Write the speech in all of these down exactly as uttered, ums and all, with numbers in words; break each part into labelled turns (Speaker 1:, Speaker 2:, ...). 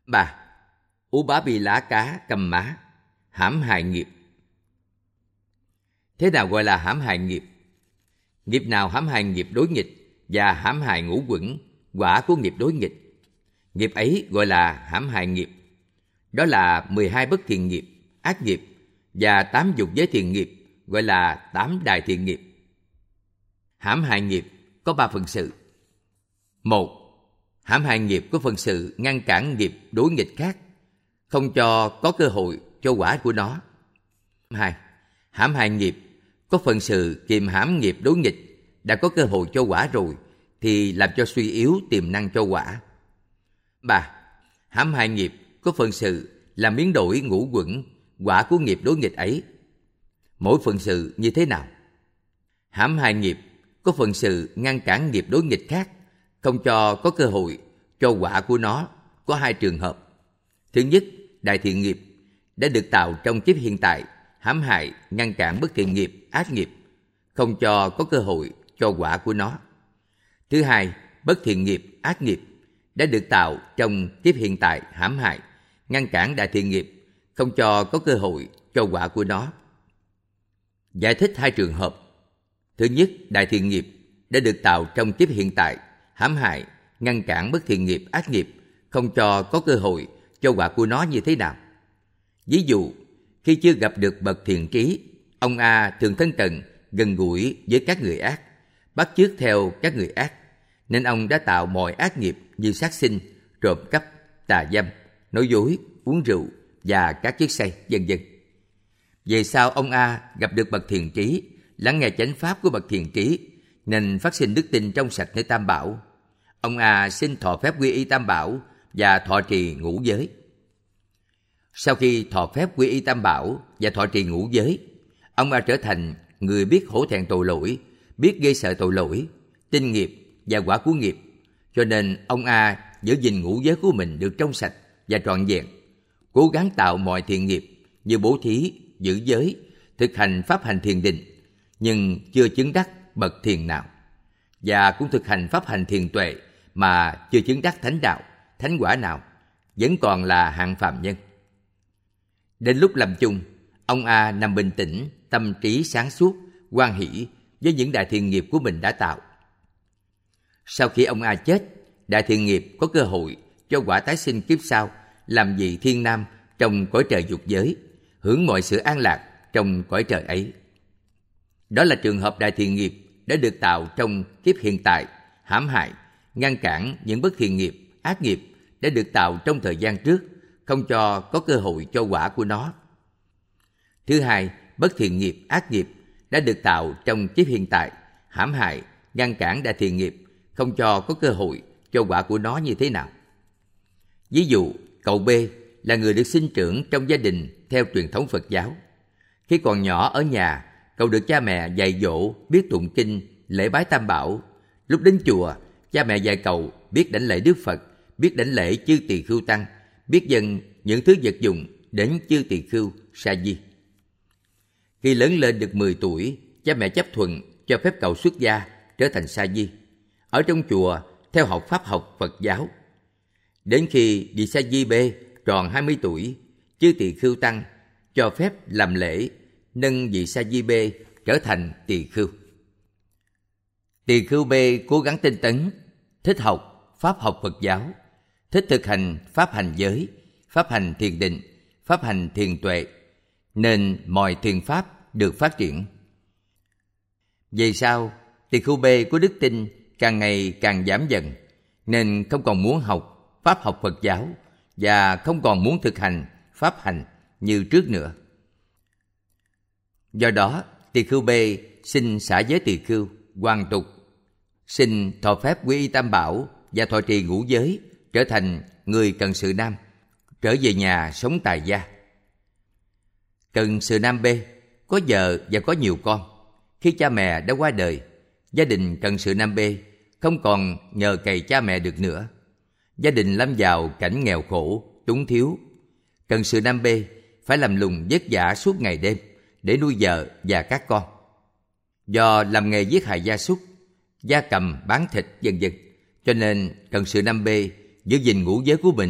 Speaker 1: Ba. Ú bá bi lá cá cầm má, hãm hại nghiệp. Thế nào gọi là hãm hại nghiệp? Nghiệp nào hãm hại nghiệp đối nghịch và hãm hại ngũ quẩn, quả của nghiệp đối nghịch? Nghiệp ấy gọi là hãm hại nghiệp. Đó là mười hai bất thiện nghiệp, ác nghiệp, và tám dục giới thiện nghiệp, gọi là tám đại thiện nghiệp. Hãm hại nghiệp có ba phần sự. Một. Hãm hại nghiệp có phần sự ngăn cản nghiệp đối nghịch khác, không cho có cơ hội cho quả của nó. Hai. Hãm hại nghiệp có phần sự kiềm hãm nghiệp đối nghịch, đã có cơ hội cho quả rồi thì làm cho suy yếu tiềm năng cho quả. Ba. Hãm hại nghiệp có phần sự làm biến đổi ngũ quẩn, quả của nghiệp đối nghịch ấy. Mỗi phần sự như thế nào? Hãm hại nghiệp có phần sự ngăn cản nghiệp đối nghịch khác, không cho có cơ hội cho quả của nó, có hai trường hợp. Thứ nhất, đại thiện nghiệp đã được tạo trong kiếp hiện tại, hãm hại, ngăn cản bất thiện nghiệp, ác nghiệp, không cho có cơ hội cho quả của nó. Thứ hai, bất thiện nghiệp, ác nghiệp đã được tạo trong kiếp hiện tại, hãm hại, ngăn cản đại thiện nghiệp, không cho có cơ hội cho quả của nó. Giải thích hai trường hợp. Thứ nhất, đại thiện nghiệp đã được tạo trong kiếp hiện tại, hãm hại, ngăn cản bất thiện nghiệp, ác nghiệp, không cho có cơ hội cho quả của nó như thế nào? Ví dụ, khi chưa gặp được bậc thiện trí, ông A thường thân cận, gần gũi với các người ác, bắt chước theo các người ác, nên ông đã tạo mọi ác nghiệp như sát sinh, trộm cắp, tà dâm, nói dối, uống rượu và các chất say, vân vân. Về sau ông A gặp được bậc thiện trí, lắng nghe chánh pháp của bậc thiện trí, nên phát sinh đức tin trong sạch nơi Tam Bảo. Ông A xin thọ phép quy y Tam Bảo và thọ trì ngũ giới. Sau khi thọ phép quy y Tam Bảo và thọ trì ngũ giới, ông A trở thành người biết hổ thẹn tội lỗi, biết ghê sợ tội lỗi, tin nghiệp và quả của nghiệp. Cho nên ông A giữ gìn ngũ giới của mình được trong sạch và trọn vẹn, cố gắng tạo mọi thiện nghiệp như bố thí, giữ giới, thực hành pháp hành thiền định, nhưng chưa chứng đắc bậc thiền nào, và cũng thực hành pháp hành thiền tuệ mà chưa chứng đắc thánh đạo, thánh quả nào, vẫn còn là hạng phàm nhân. Đến lúc lâm chung, ông A nằm bình tĩnh, tâm trí sáng suốt, hoan hỷ với những đại thiện nghiệp của mình đã tạo. Sau khi ông A chết, đại thiện nghiệp có cơ hội cho quả tái sinh kiếp sau, làm vị thiên nam trong cõi trời dục giới, hưởng mọi sự an lạc trong cõi trời ấy. Đó là trường hợp đại thiện nghiệp đã được tạo trong kiếp hiện tại, hãm hại, ngăn cản những bất thiện nghiệp, ác nghiệp đã được tạo trong thời gian trước, không cho có cơ hội cho quả của nó. Thứ hai, bất thiện nghiệp, ác nghiệp đã được tạo trong kiếp hiện tại, hãm hại, ngăn cản đại thiện nghiệp, không cho có cơ hội cho quả của nó như thế nào. Ví dụ, cậu B là người được sinh trưởng trong gia đình theo truyền thống Phật giáo. Khi còn nhỏ ở nhà, cậu được cha mẹ dạy dỗ biết tụng kinh, lễ bái Tam Bảo. Lúc đến chùa, cha mẹ dạy cậu biết đảnh lễ Đức Phật, biết đảnh lễ chư tỳ khưu tăng, biết dâng những thứ vật dụng đến chư tỳ khưu sa di. Khi lớn lên được mười tuổi, cha mẹ chấp thuận cho phép cậu xuất gia trở thành sa di, ở trong chùa theo học pháp học Phật giáo. Đến khi vị sa di B tròn hai mươi tuổi, chư tỳ khưu tăng cho phép làm lễ nâng vị sa di B trở thành tỳ khưu. Tỳ khưu B cố gắng tinh tấn, thích học pháp học Phật giáo, thích thực hành pháp hành giới, pháp hành thiền định, pháp hành thiền tuệ, nên mọi thiền pháp được phát triển. Về sau, tỳ khưu B có đức tin càng ngày càng giảm dần, nên không còn muốn học pháp học Phật giáo và không còn muốn thực hành pháp hành như trước nữa. Do đó, tỳ khưu B xin xả giới tỳ khưu, hoàn tục, xin thọ phép quy y Tam Bảo và thọ trì ngũ giới, trở thành người cận sự nam, trở về nhà sống tài gia. Cận sự nam B có vợ và có nhiều con. Khi cha mẹ đã qua đời, gia đình cận sự nam B không còn nhờ cậy cha mẹ được nữa. Gia đình lâm vào cảnh nghèo khổ, túng thiếu. Cận sự nam B phải làm lùng vất vả suốt ngày đêm để nuôi vợ và các con. Do làm nghề giết hại gia súc, gia cầm, bán thịt, vân vân, cho nên cận sự nam B giữ gìn ngũ giới của mình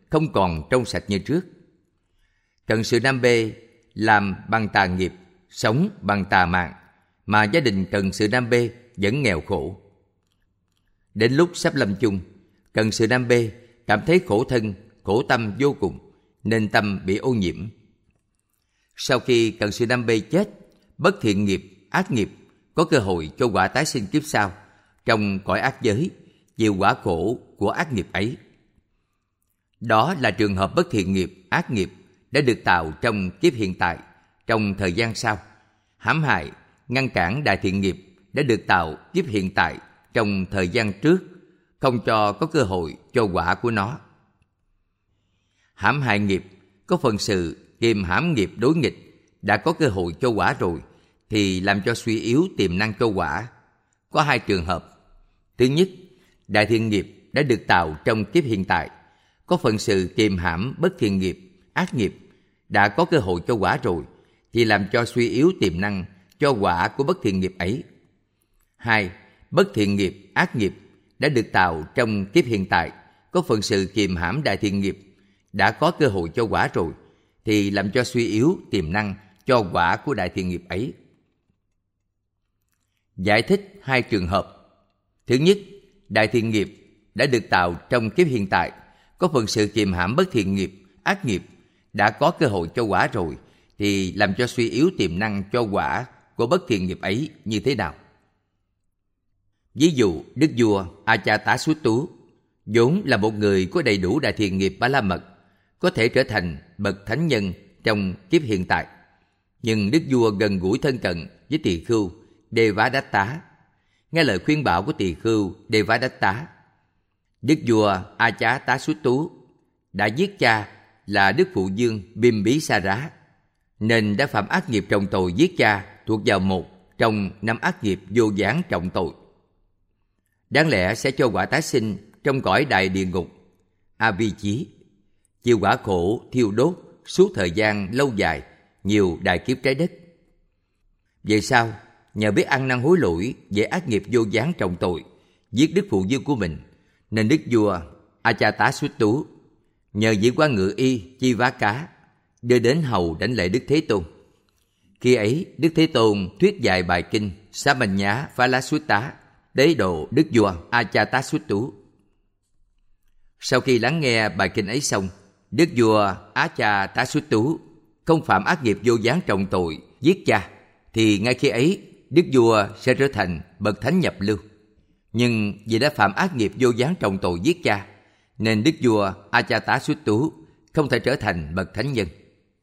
Speaker 1: không còn trong sạch như trước. Cận sự Nam B làm bằng tà nghiệp, sống bằng tà mạng, mà gia đình cận sự Nam B vẫn nghèo khổ. Đến lúc sắp lâm chung, cận sự Nam B cảm thấy khổ thân, khổ tâm vô cùng, nên tâm bị ô nhiễm. Sau khi cận sự Nam B chết, bất thiện nghiệp, ác nghiệp có cơ hội cho quả tái sinh kiếp sau trong cõi ác giới, chịu quả khổ của ác nghiệp ấy. Đó là trường hợp bất thiện nghiệp, ác nghiệp đã được tạo trong kiếp hiện tại, trong thời gian sau. Hãm hại, ngăn cản đại thiện nghiệp đã được tạo kiếp hiện tại, trong thời gian trước, không cho có cơ hội cho quả của nó. Hãm hại nghiệp có phần sự kiềm hãm nghiệp đối nghịch đã có cơ hội cho quả rồi, thì làm cho suy yếu tiềm năng cho quả. Có hai trường hợp. Thứ nhất, đại thiện nghiệp đã được tạo trong kiếp hiện tại, có phần sự kiềm hãm bất thiện nghiệp, ác nghiệp đã có cơ hội cho quả rồi, thì làm cho suy yếu tiềm năng cho quả của bất thiện nghiệp ấy. Hai, bất thiện nghiệp, ác nghiệp đã được tạo trong kiếp hiện tại, có phần sự kiềm hãm đại thiện nghiệp đã có cơ hội cho quả rồi, thì làm cho suy yếu tiềm năng cho quả của đại thiện nghiệp ấy. Giải thích hai trường hợp. Thứ nhất, đại thiện nghiệp đã được tạo trong kiếp hiện tại, có phần sự kiềm hãm bất thiện nghiệp, ác nghiệp đã có cơ hội cho quả rồi, thì làm cho suy yếu tiềm năng cho quả của bất thiện nghiệp ấy như thế nào? Ví dụ, Đức vua Ajatasattu vốn là một người có đầy đủ đại thiện nghiệp Ba La Mật, có thể trở thành bậc thánh nhân trong kiếp hiện tại. Nhưng Đức vua gần gũi thân cận với tỳ khưu Devadatta, nghe lời khuyên bảo của tỳ khưu Devadatta. Đức vua Ajatasattu đã giết cha là Đức Phụ Dương Bimbisara, nên đã phạm ác nghiệp trọng tội giết cha thuộc vào một trong năm ác nghiệp vô gián trọng tội. Đáng lẽ sẽ cho quả tái sinh trong cõi đại địa ngục Avicii, chịu quả khổ thiêu đốt suốt thời gian lâu dài, nhiều đại kiếp trái đất. Vậy sao? Nhờ biết ăn năn hối lỗi về ác nghiệp vô gián trọng tội, giết Đức Phụ Dương của mình, nên Đức vua Ajatasattu nhờ vị quan ngự y Chivaka đưa đến hầu đảnh lễ Đức Thế Tôn. Khi ấy, Đức Thế Tôn thuyết dạy bài kinh Samanya Phalasutta đế độ Đức vua Ajatasattu. Sau khi lắng nghe bài kinh ấy xong, Đức vua Ajatasattu không phạm ác nghiệp vô gián trọng tội giết cha, thì ngay khi ấy Đức vua sẽ trở thành bậc thánh nhập lưu. Nhưng vì đã phạm ác nghiệp vô gián trọng tội giết cha, nên Đức vua Ajatasattu không thể trở thành bậc thánh nhân.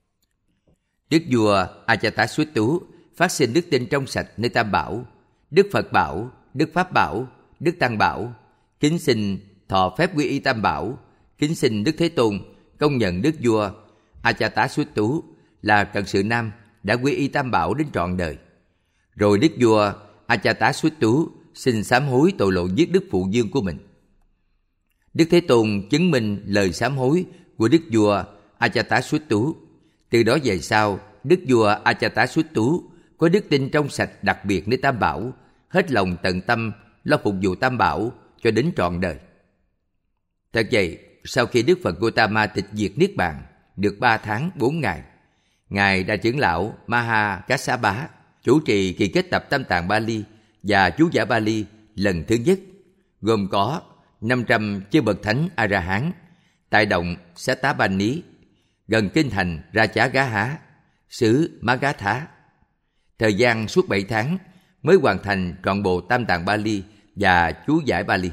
Speaker 1: Đức vua Ajatasattu phát sinh đức tin trong sạch nơi Tam Bảo, Đức Phật Bảo, Đức Pháp Bảo, Đức Tăng Bảo, kính xin thọ phép quy y Tam Bảo, kính xin Đức Thế Tôn công nhận Đức vua Ajatasattu là cận sự nam đã quy y Tam Bảo đến trọn đời. Rồi Đức vua Ajatasattu xin sám hối tội lỗi giết Đức Phụ Dương của mình. Đức Thế Tôn chứng minh lời sám hối của Đức vua Ajatasattu. Từ đó về sau, Đức vua Ajatasattu có đức tin trong sạch đặc biệt nơi Tam Bảo, hết lòng tận tâm lo phục vụ Tam Bảo cho đến trọn đời. Thật vậy, sau khi Đức Phật Gautama tịch diệt Niết Bàn được ba tháng bốn ngày, Ngài Đại trưởng lão Maha Kassapa chủ trì kỳ kết tập Tam Tạng Bali và chú giải Bali lần thứ nhất, gồm có năm trăm chư bậc thánh A-la-hán tại động Sattapani, gần kinh thành Rajagaha, xứ Magadha. Thời gian suốt bảy tháng mới hoàn thành trọn bộ Tam Tạng Bali và chú giải Bali.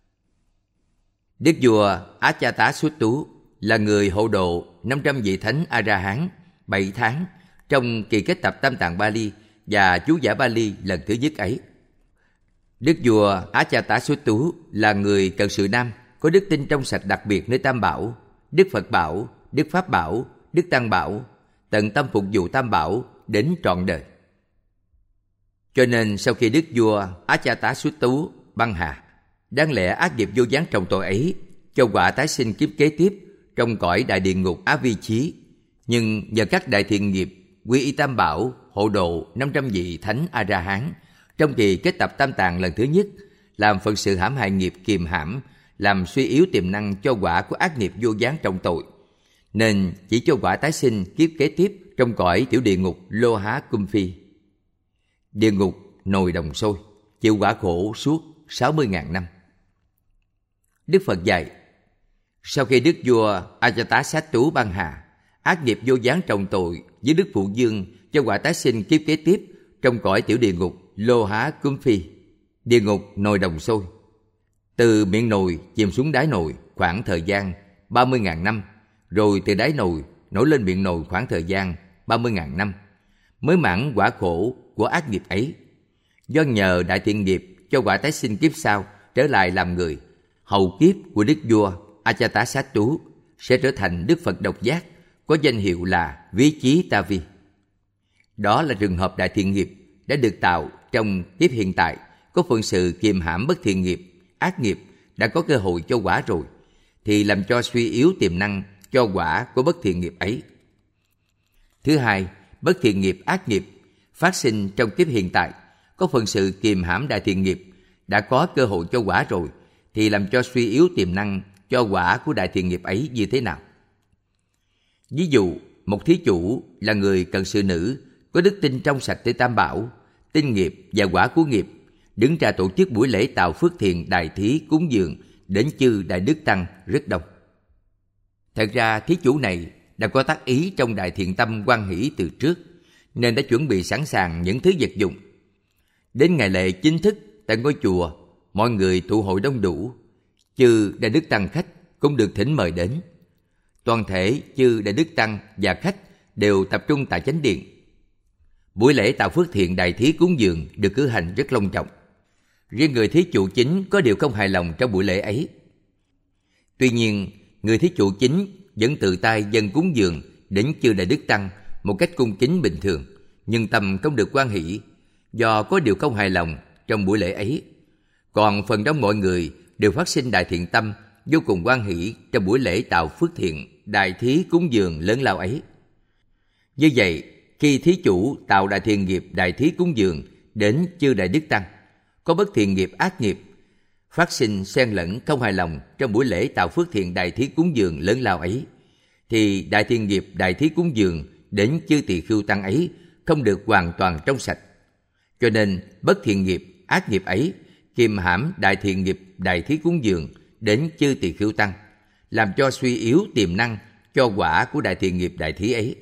Speaker 1: Đức vua Ajatasattu là người hộ độ năm trăm vị thánh A-la-hán bảy tháng trong kỳ kết tập Tam Tạng Bali và chú giải Bali lần thứ nhất ấy. Đức vua Ajatasattu là người cận sự nam có đức tin trong sạch đặc biệt nơi Tam Bảo, Đức Phật Bảo, Đức Pháp Bảo, Đức Tăng Bảo, tận tâm phục vụ Tam Bảo đến trọn đời. Cho nên sau khi Đức vua Ajatasattu băng hà, đáng lẽ ác nghiệp vô gián trọng tội ấy cho quả tái sinh kiếp kế tiếp trong cõi đại địa ngục Avicii, nhưng nhờ các đại thiện nghiệp quy y Tam Bảo hộ độ năm trăm vị thánh A-la-hán trong kỳ kết tập Tam Tạng lần thứ nhất, làm phận sự hãm hại nghiệp kiềm hãm làm suy yếu tiềm năng cho quả của ác nghiệp vô gián trọng tội, nên chỉ cho quả tái sinh kiếp kế tiếp trong cõi tiểu địa ngục Lô Há Cum Phi, địa ngục nồi đồng sôi, chịu quả khổ suốt sáu mươi nghìn năm. Đức Phật dạy, sau khi Đức vua Ajatasattu ban hà, ác nghiệp vô gián trọng tội với Đức Phụ Dương cho quả tái sinh kiếp kế tiếp trong cõi tiểu địa ngục Lô Há Cum Phi, địa ngục nồi đồng sôi, từ miệng nồi chìm xuống đáy nồi khoảng thời gian ba mươi nghìn năm, rồi từ đáy nồi nổi lên miệng nồi khoảng thời gian ba mươi nghìn năm, mới mãn quả khổ của ác nghiệp ấy. Do nhờ đại thiện nghiệp cho quả tái sinh kiếp sau trở lại làm người, hầu kiếp của Đức vua Ajatasattu sẽ trở thành Đức Phật độc giác, có danh hiệu là Ví Chí Ta Vi. Đó là trường hợp đại thiện nghiệp đã được tạo trong kiếp hiện tại, có phận sự kiềm hãm bất thiện nghiệp, ác nghiệp đã có cơ hội cho quả rồi, thì làm cho suy yếu tiềm năng cho quả của bất thiện nghiệp ấy. Thứ hai, bất thiện nghiệp, ác nghiệp phát sinh trong kiếp hiện tại, có phận sự kiềm hãm đại thiện nghiệp đã có cơ hội cho quả rồi, thì làm cho suy yếu tiềm năng cho quả của đại thiện nghiệp ấy như thế nào? Ví dụ, một thí chủ là người cận sự nữ, có đức tin trong sạch tới Tam Bảo, tin nghiệp và quả của nghiệp, đứng ra tổ chức buổi lễ tạo phước thiện đại thí cúng dường đến chư đại đức tăng rất đông. Thật ra thí chủ này đã có tác ý trong đại thiện tâm hoan hỷ từ trước, nên đã chuẩn bị sẵn sàng những thứ vật dụng. Đến ngày lễ chính thức tại ngôi chùa, mọi người tụ hội đông đủ, chư đại đức tăng khách cũng được thỉnh mời đến. Toàn thể chư đại đức tăng và khách đều tập trung tại chánh điện. Buổi lễ tạo phước thiện đại thí cúng dường được cử hành rất long trọng. Riêng người thí chủ chính có điều không hài lòng trong buổi lễ ấy. Tuy nhiên, người thí chủ chính vẫn tự tay dâng cúng dường đến chư đại đức tăng một cách cung kính bình thường, nhưng tâm không được hoan hỷ do có điều không hài lòng trong buổi lễ ấy. Còn phần đông mọi người đều phát sinh đại thiện tâm vô cùng hoan hỷ trong buổi lễ tạo phước thiện đại thí cúng dường lớn lao ấy. Như vậy, khi thí chủ tạo đại thiện nghiệp đại thí cúng dường đến chư đại đức tăng, có bất thiện nghiệp, ác nghiệp phát sinh xen lẫn không hài lòng trong buổi lễ tạo phước thiện đại thí cúng dường lớn lao ấy, thì đại thiện nghiệp đại thí cúng dường đến chư tỳ khưu tăng ấy không được hoàn toàn trong sạch. Cho nên bất thiện nghiệp, ác nghiệp ấy kiềm hãm đại thiện nghiệp đại thí cúng dường đến chư tỳ khưu tăng, làm cho suy yếu tiềm năng cho quả của đại thiện nghiệp đại thí ấy.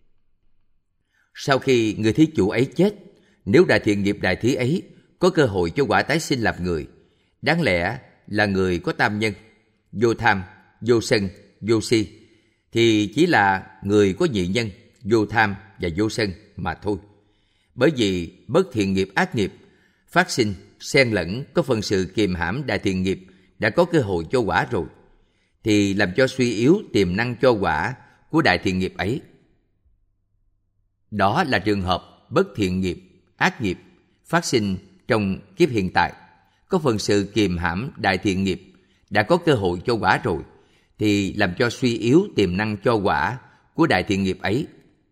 Speaker 1: Sau khi người thí chủ ấy chết, nếu đại thiện nghiệp đại thí ấy có cơ hội cho quả tái sinh làm người, đáng lẽ là người có tam nhân, vô tham, vô sân, vô si, thì chỉ là người có nhị nhân, vô tham và vô sân mà thôi. Bởi vì bất thiện nghiệp, ác nghiệp phát sinh xen lẫn có phần sự kiềm hãm đại thiện nghiệp đã có cơ hội cho quả rồi, thì làm cho suy yếu tiềm năng cho quả của đại thiện nghiệp ấy. Đó là trường hợp bất thiện nghiệp, ác nghiệp phát sinh trong kiếp hiện tại, có phần sự kiềm hãm đại thiện nghiệp đã có cơ hội cho quả rồi, thì làm cho suy yếu tiềm năng cho quả của đại thiện nghiệp ấy.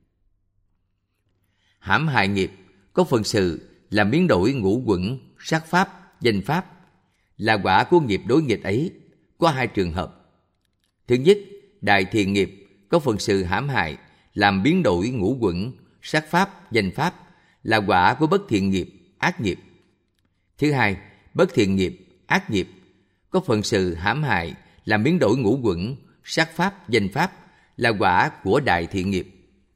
Speaker 1: Hãm hại nghiệp có phần sự làm biến đổi ngũ uẩn, sắc pháp, danh pháp, là quả của nghiệp đối nghịch ấy có hai trường hợp. Thứ nhất, đại thiện nghiệp có phần sự hãm hại làm biến đổi ngũ uẩn, sắc pháp, danh pháp, là quả của bất thiện nghiệp, ác nghiệp. Thứ hai, bất thiện nghiệp, ác nghiệp có phần sự hãm hại làm biến đổi ngũ uẩn, sắc pháp, danh pháp, là quả của đại thiện nghiệp.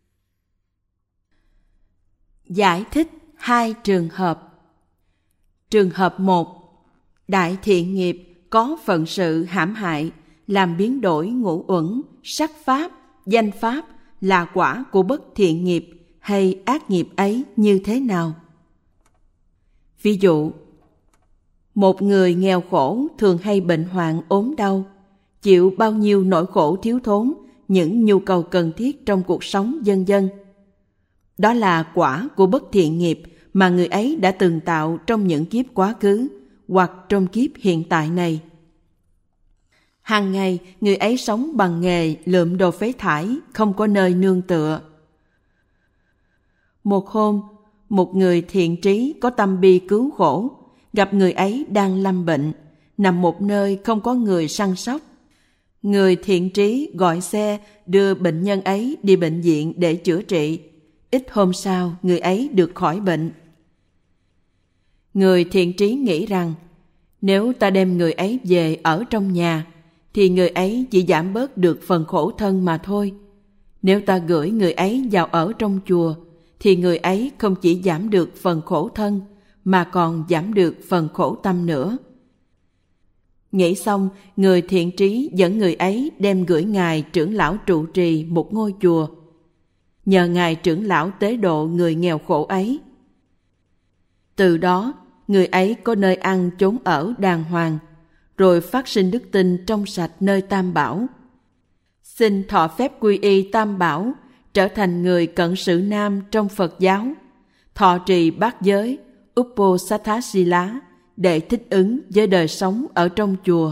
Speaker 2: Giải thích hai trường hợp. Trường hợp một, đại thiện nghiệp có phận sự hãm hại làm biến đổi ngũ uẩn, sắc pháp, danh pháp, là quả của bất thiện nghiệp hay ác nghiệp ấy như thế nào? Ví dụ, một người nghèo khổ thường hay bệnh hoạn ốm đau, chịu bao nhiêu nỗi khổ thiếu thốn, những nhu cầu cần thiết trong cuộc sống vân vân. Đó là quả của bất thiện nghiệp mà người ấy đã từng tạo trong những kiếp quá khứ hoặc trong kiếp hiện tại này. Hàng ngày, người ấy sống bằng nghề lượm đồ phế thải, không có nơi nương tựa. Một hôm, một người thiện trí có tâm bi cứu khổ, gặp người ấy đang lâm bệnh, nằm một nơi không có người săn sóc. Người thiện trí gọi xe đưa bệnh nhân ấy đi bệnh viện để chữa trị. Ít hôm sau, người ấy được khỏi bệnh. Người thiện trí nghĩ rằng, nếu ta đem người ấy về ở trong nhà, thì người ấy chỉ giảm bớt được phần khổ thân mà thôi. Nếu ta gửi người ấy vào ở trong chùa, thì người ấy không chỉ giảm được phần khổ thân, mà còn giảm được phần khổ tâm nữa. Nghĩ xong, người thiện trí dẫn người ấy đem gửi ngài trưởng lão trụ trì một ngôi chùa. Nhờ ngài trưởng lão tế độ người nghèo khổ ấy. Từ đó, người ấy có nơi ăn chốn ở đàng hoàng, rồi phát sinh đức tin trong sạch nơi Tam Bảo. Xin thọ phép quy y Tam Bảo, trở thành người cận sự nam trong Phật giáo, thọ trì bát giới, Uposatthasila, để thích ứng với đời sống ở trong chùa.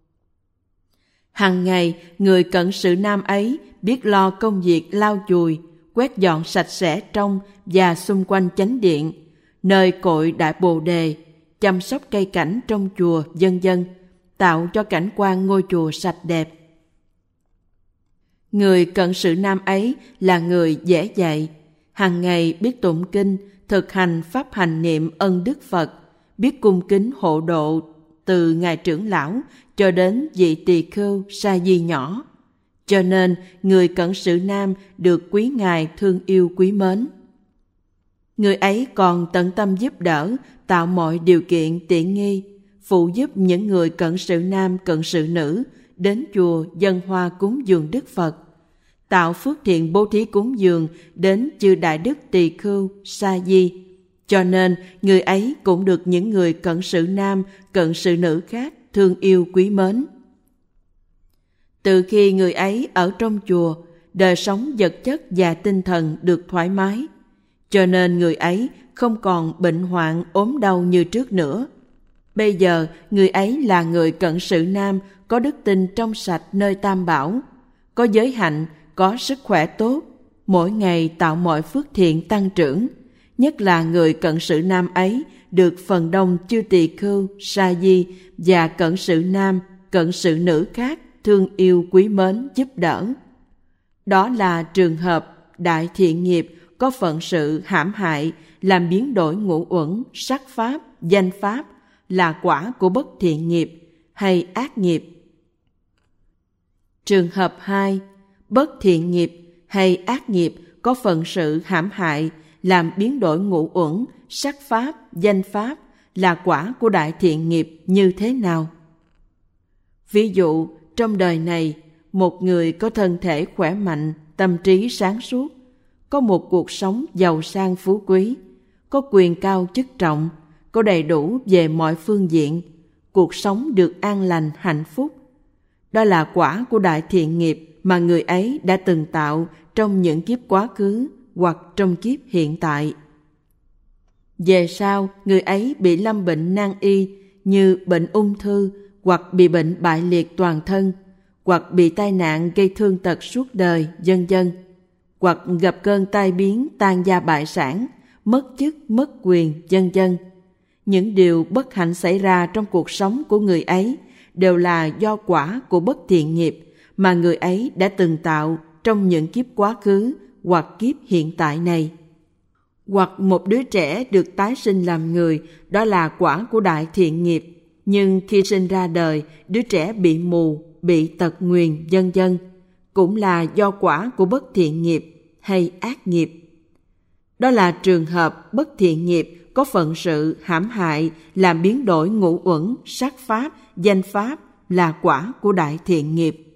Speaker 2: Hằng ngày, người cận sự nam ấy biết lo công việc lau chùi, quét dọn sạch sẽ trong và xung quanh chánh điện, nơi cội Đại Bồ Đề, chăm sóc cây cảnh trong chùa, vân vân, tạo cho cảnh quan ngôi chùa sạch đẹp. Người cận sự nam ấy là người dễ dạy, hàng ngày biết tụng kinh, thực hành pháp hành niệm ân đức Phật, biết cung kính hộ độ từ ngài trưởng lão cho đến vị tỳ khưu sa di nhỏ. Cho nên người cận sự nam được quý ngài thương yêu quý mến. Người ấy còn tận tâm giúp đỡ, tạo mọi điều kiện tiện nghi, phụ giúp những người cận sự nam cận sự nữ đến chùa dâng hoa cúng dường Đức Phật, tạo phước thiện bố thí cúng dường đến chư đại đức tỳ khưu sa di. Cho nên người ấy cũng được những người cận sự nam cận sự nữ khác thương yêu quý mến. Từ khi người ấy ở trong chùa, đời sống vật chất và tinh thần được thoải mái, cho nên người ấy không còn bệnh hoạn ốm đau như trước nữa. Bây giờ người ấy là người cận sự nam có đức tin trong sạch nơi Tam Bảo, có giới hạnh, có sức khỏe tốt, mỗi ngày tạo mọi phước thiện tăng trưởng. Nhất là người cận sự nam ấy được phần đông chư tỳ khưu, sa di và cận sự nam, cận sự nữ khác thương yêu quý mến giúp đỡ. Đó là trường hợp đại thiện nghiệp có phận sự hãm hại, làm biến đổi ngũ uẩn, sắc pháp, danh pháp, là quả của bất thiện nghiệp hay ác nghiệp. Trường hợp hai, bất thiện nghiệp hay ác nghiệp có phận sự hãm hại, làm biến đổi ngũ uẩn, sắc pháp, danh pháp, là quả của đại thiện nghiệp như thế nào? Ví dụ, trong đời này, một người có thân thể khỏe mạnh, tâm trí sáng suốt, có một cuộc sống giàu sang phú quý, có quyền cao chức trọng, có đầy đủ về mọi phương diện, cuộc sống được an lành hạnh phúc. Đó là quả của đại thiện nghiệp mà người ấy đã từng tạo trong những kiếp quá khứ hoặc trong kiếp hiện tại. Về sau, người ấy bị lâm bệnh nan y như bệnh ung thư, hoặc bị bệnh bại liệt toàn thân, hoặc bị tai nạn gây thương tật suốt đời, vân vân, hoặc gặp cơn tai biến tan gia bại sản, mất chức, mất quyền, vân vân. Những điều bất hạnh xảy ra trong cuộc sống của người ấy đều là do quả của bất thiện nghiệp mà người ấy đã từng tạo trong những kiếp quá khứ hoặc kiếp hiện tại này. Hoặc một đứa trẻ được tái sinh làm người, đó là quả của đại thiện nghiệp, nhưng khi sinh ra đời, đứa trẻ bị mù, bị tật nguyền, vân vân, cũng là do quả của bất thiện nghiệp hay ác nghiệp. Đó là trường hợp bất thiện nghiệp có phận sự hãm hại, làm biến đổi ngũ uẩn, sắc pháp, danh pháp, là quả của đại thiện nghiệp.